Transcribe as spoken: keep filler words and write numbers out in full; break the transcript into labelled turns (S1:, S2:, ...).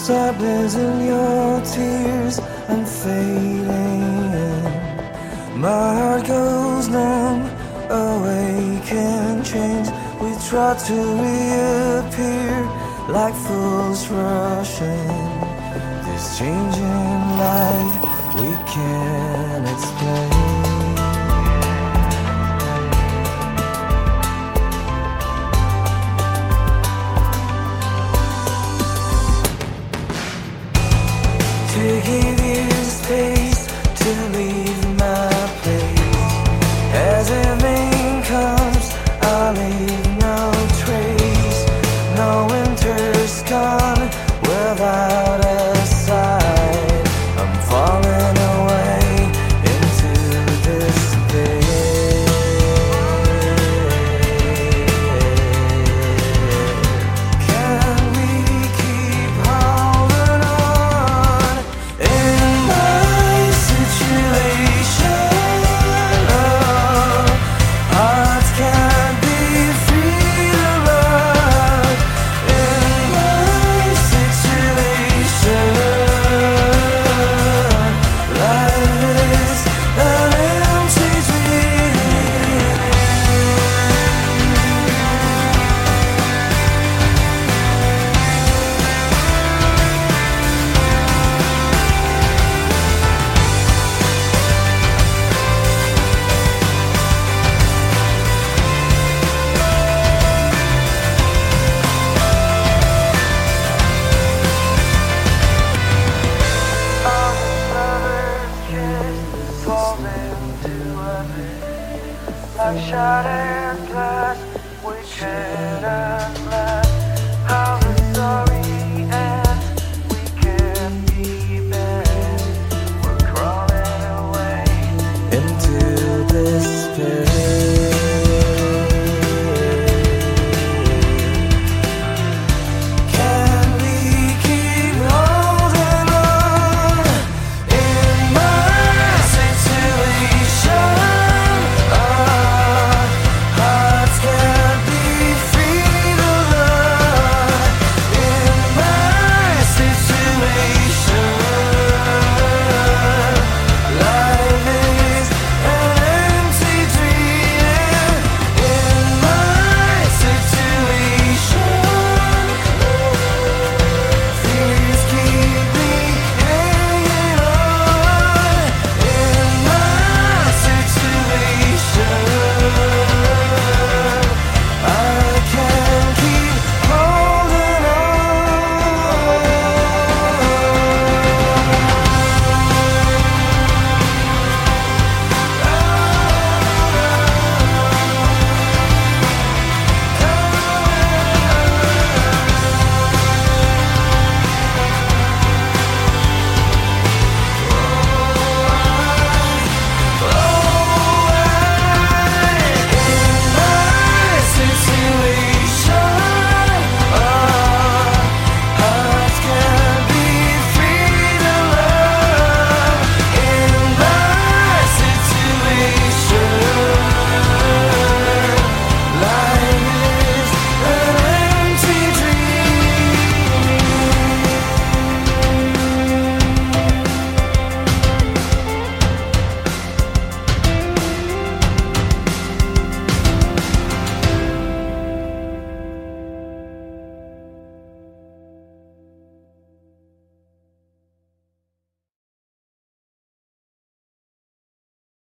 S1: sadness in your tears, I'm fading. My heart goes numb, awake and change. We try to reappear like fools rushing. This change in life we can't explain. To give you space to leave my place. As evening comes, I leave no trace. No winter's gone without a sign. I'm falling away into despair. Can we keep holding on? In my situation, oh, hearts can't be free to love. In my situation, life is an empty dream. I've shot